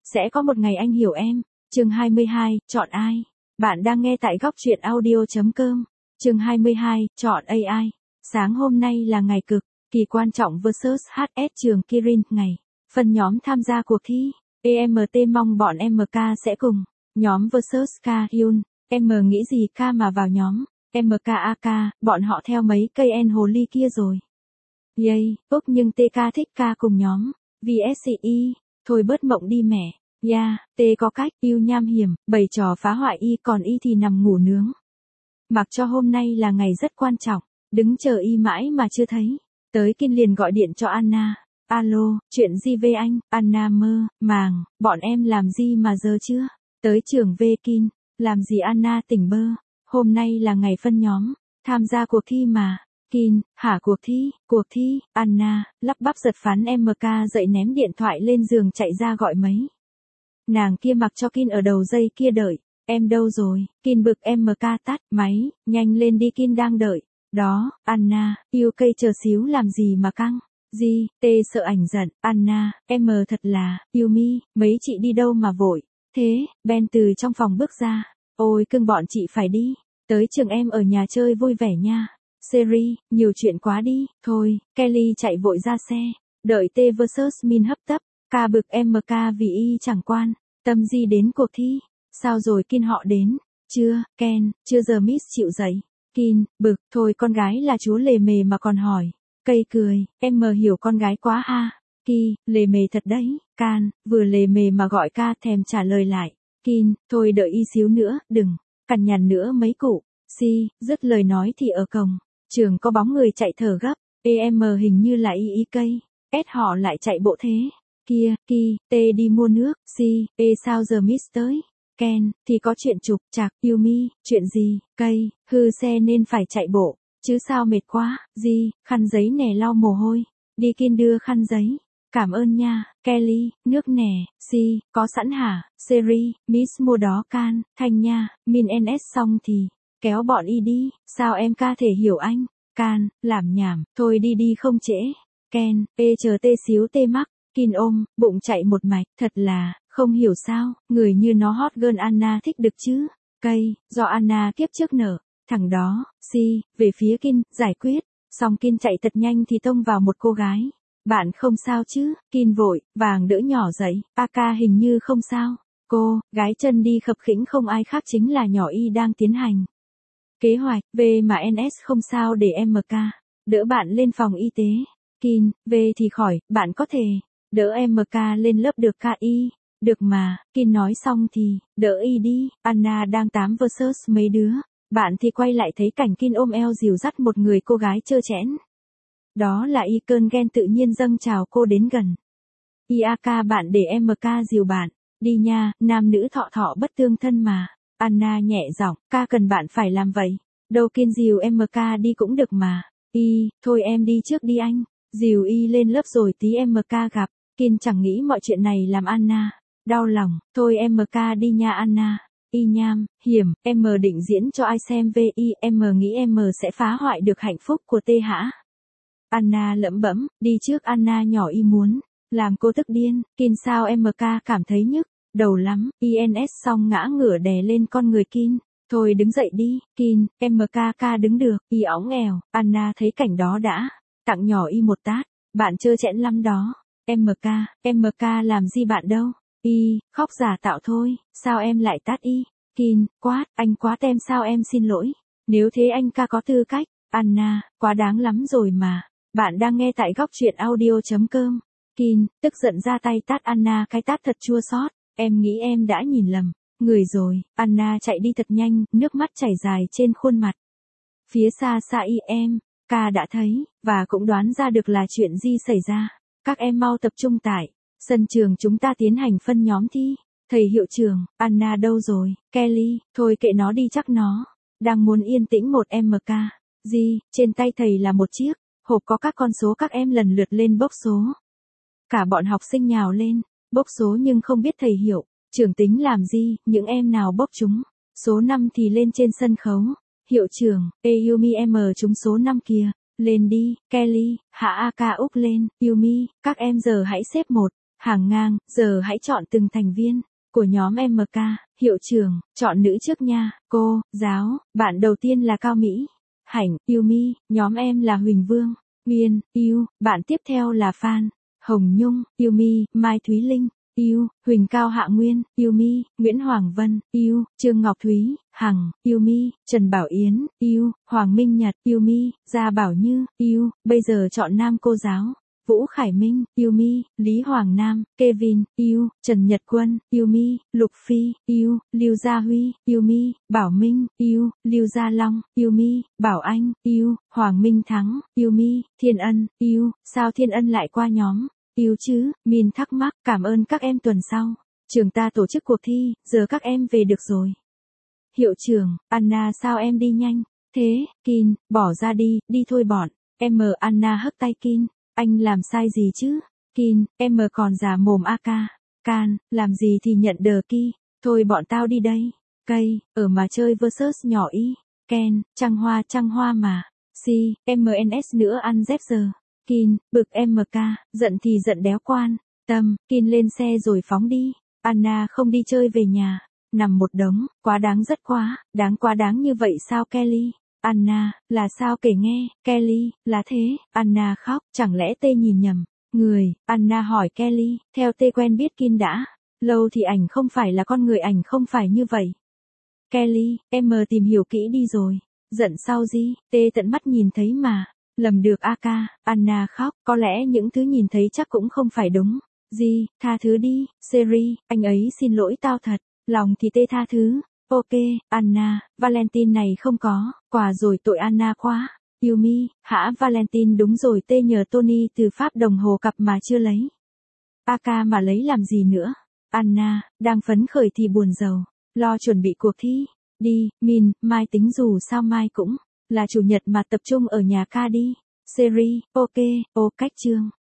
Sẽ có một ngày anh hiểu em. Chương 22, chọn ai? Bạn đang nghe tại góc truyện audio.com. Chương 22, chọn AI. Sáng hôm nay là ngày cực kỳ quan trọng versus HS trường Kirin ngày. Phần nhóm tham gia cuộc thi. EMT mong bọn MK sẽ cùng. Nhóm versus K Hyun. M nghĩ gì K mà vào nhóm. MKAK, bọn họ theo mấy cây en hồ ly kia rồi. Yay, úc nhưng TK thích K cùng nhóm. VSCI, thôi bớt mộng đi mẹ. T có cách, yêu nham hiểm, bày trò phá hoại y còn y thì nằm ngủ nướng. Mặc cho hôm nay là ngày rất quan trọng, đứng chờ y mãi mà chưa thấy. Tới Kin liền gọi điện cho Anna. Alo, chuyện gì về anh? Anna mơ, màng, bọn em làm gì mà giờ chưa? Tới trường về Kin, làm gì Anna tỉnh bơ? Hôm nay là ngày phân nhóm, tham gia cuộc thi mà. Kin, hả cuộc thi, Anna, lắp bắp giật phán MK dậy ném điện thoại lên giường chạy ra gọi mấy. Nàng kia mặc cho Kin ở đầu dây kia đợi, em đâu rồi, Kin bực MK tắt máy, nhanh lên đi Kin đang đợi. Đó, Anna, yêu cây chờ xíu làm gì mà căng. Gì, sợ ảnh giận, Anna, em thật là, yêu mi, mấy chị đi đâu mà vội. Thế, Ben từ trong phòng bước ra, ôi cưng bọn chị phải đi, tới trường em ở nhà chơi vui vẻ nha. Seri, nhiều chuyện quá đi, thôi, Kelly chạy vội ra xe, đợi T vs Min hấp tấp, ca bực MK vì y chẳng quan, tâm gì đến cuộc thi, sao rồi Kin họ đến, chưa, Ken, chưa giờ Miss chịu dậy, Kin, bực, thôi con gái là chúa lề mề mà còn hỏi, cây cười, em hiểu con gái quá ha, Ki, lề mề thật đấy, Can, vừa lề mề mà gọi ca thèm trả lời lại, Kin, thôi đợi y xíu nữa, đừng, cằn nhằn nữa mấy cụ, Si, dứt lời nói thì ở cổng. Trường có bóng người chạy thở gấp, EM hình như là y cây, S họ lại chạy bộ thế. Kia, Ki, T đi mua nước, Si, sao giờ Miss tới? Ken, thì có chuyện trục trặc, Yumi, chuyện gì, cây, hư xe nên phải chạy bộ, chứ sao mệt quá, gì, khăn giấy nè lau mồ hôi, đi Kin đưa khăn giấy. Cảm ơn nha, Kelly, nước nè, Si, có sẵn hả, Seri, Miss mua đó Can, Thanh nha, Min NS xong thì. Kéo bọn y đi, sao em ca thể hiểu anh? Can, làm nhảm, thôi đi không trễ. Ken, chờ tê xíu tê mắc, Kin ôm, bụng chạy một mạch, thật là, không hiểu sao, người như nó hot girl Anna thích được chứ. Cây, do Anna kiếp trước nở, thằng đó, Si, về phía Kin, giải quyết, xong Kin chạy thật nhanh thì tông vào một cô gái. Bạn không sao chứ, Kin vội, vàng đỡ nhỏ dậy, Aka hình như không sao. Cô, gái chân đi khập khiễng không ai khác chính là nhỏ y đang tiến hành. Kế hoạch, V mà NS không sao để MK, đỡ bạn lên phòng y tế. Kin, V thì khỏi, bạn có thể, đỡ MK lên lớp được KI, được mà, Kin nói xong thì, đỡ y đi, Anna đang 8 versus mấy đứa, bạn thì quay lại thấy cảnh Kin ôm eo dìu dắt một người cô gái trơ trẽn. Đó là y cơn ghen tự nhiên dâng trào cô đến gần. IAK bạn để MK dìu bạn, đi nha, nam nữ thọ thọ bất tương thân mà. Anna nhẹ giọng, ca cần bạn phải làm vậy. Đâu Kin dìu MK đi cũng được mà. Thôi em đi trước đi anh. Dìu y lên lớp rồi tí MK gặp. Kin chẳng nghĩ mọi chuyện này làm Anna đau lòng. Thôi MK đi nha Anna. Nham, hiểm, em định diễn cho ai xem VI, em nghĩ em sẽ phá hoại được hạnh phúc của T hả? Anna lẩm bẩm, đi trước Anna nhỏ y muốn làm cô tức điên. Kin sao MK cảm thấy nhức đầu lắm, INS xong ngã ngửa đè lên con người Kin. Thôi đứng dậy đi, Kin, MKK đứng được, y óng ẻo, Anna thấy cảnh đó đã, tặng nhỏ y một tát, bạn trơ trẽn lắm đó. MK làm gì bạn đâu, khóc giả tạo thôi, sao em lại tát y, Kin, quát, anh quá tem sao em xin lỗi, nếu thế anh ca có tư cách, Anna, quá đáng lắm rồi mà, bạn đang nghe tại góc truyện audio.com. Kin, tức giận ra tay tát Anna cái tát thật chua xót. Em nghĩ em đã nhìn lầm người rồi. Anna chạy đi thật nhanh, nước mắt chảy dài trên khuôn mặt. Phía xa xa ca đã thấy, và cũng đoán ra được là chuyện gì xảy ra. Các em mau tập trung tại sân trường chúng ta tiến hành phân nhóm thi. Thầy hiệu trưởng, Anna đâu rồi? Kelly, thôi kệ nó đi chắc nó đang muốn yên tĩnh một MK. Trên tay thầy là một chiếc hộp có các con số các em lần lượt lên bốc số. Cả bọn học sinh nhào lên, bốc số nhưng không biết thầy hiệu trưởng tính làm gì, những em nào bốc chúng. Số 5 thì lên trên sân khấu. Hiệu trưởng, Yumi trúng số 5 kìa, lên đi, Kelly, hạ Aka Úc lên, Yumi, các em giờ hãy xếp một. Hàng ngang, giờ hãy chọn từng thành viên của nhóm MK. Hiệu trưởng, chọn nữ trước nha. Cô, giáo, bạn đầu tiên là Cao Mỹ Hạnh, Yumi, nhóm em là Huỳnh Vương, Uyên, Yêu, bạn tiếp theo là Phan Hồng Nhung, Yumi, Mai Thúy Linh, Yêu, Huỳnh Cao Hạ Nguyên, Yumi, Nguyễn Hoàng Vân, Yêu, Trương Ngọc Thúy, Hằng, Yumi, Trần Bảo Yến, Yêu, Hoàng Minh Nhật, Yumi, Gia Bảo Như, Yêu. Bây giờ chọn nam cô giáo. Vũ Khải Minh, Yumi, Lý Hoàng Nam, Kevin, Yêu, Trần Nhật Quân, Yumi, Lục Phi, Yêu, Lưu Gia Huy, Yumi, Bảo Minh, Yêu, Lưu Gia Long, Yumi, Bảo Anh, Yêu, Hoàng Minh Thắng, Yumi, Thiên Ân, Yêu. Sao Thiên Ân lại qua nhóm Yêu chứ? Min thắc mắc. Cảm ơn các em, tuần sau trường ta tổ chức cuộc thi, giờ các em về được rồi. Hiệu trưởng, Anna sao em đi nhanh thế? Kin, bỏ ra đi, đi thôi bọn. Em. Anna hất tay Kin. Anh làm sai gì chứ? Kin, em còn già mồm AK. Can, làm gì thì nhận đờ ki. Thôi bọn tao đi đây. Cây, ở mà chơi versus nhỏ y. Ken, trăng hoa mà. Si, MNS nữa ăn dép giờ. Kin, bực MK, giận thì giận đéo quan. Tâm, Kin lên xe rồi phóng đi. Anna không đi chơi về nhà. Nằm một đống, quá đáng, rất quá đáng như vậy sao Kelly? Anna, là sao kể nghe? Kelly, là thế. Anna khóc, chẳng lẽ Tê nhìn nhầm người? Anna hỏi Kelly, theo Tê quen biết Kin đã lâu thì ảnh không phải là con người, ảnh không phải như vậy. Kelly, em tìm hiểu kỹ đi rồi. Giận sau gì? Tê tận mắt nhìn thấy mà. Lầm được AK. Anna khóc, có lẽ những thứ nhìn thấy chắc cũng không phải đúng. Gì, tha thứ đi, Seri, anh ấy xin lỗi tao thật. Lòng thì Tê tha thứ. Ok, Anna, Valentine này không có quà rồi, tội Anna quá. Yumi, hả Valentine đúng rồi, Tê nhờ Tony từ Pháp đồng hồ cặp mà chưa lấy. AK mà lấy làm gì nữa? Anna, đang phấn khởi thì buồn rầu, lo chuẩn bị cuộc thi. Đi, Min, mai tính dù sao mai cũng là chủ nhật mà tập trung ở nhà ca đi. Seri, ok, cách chương.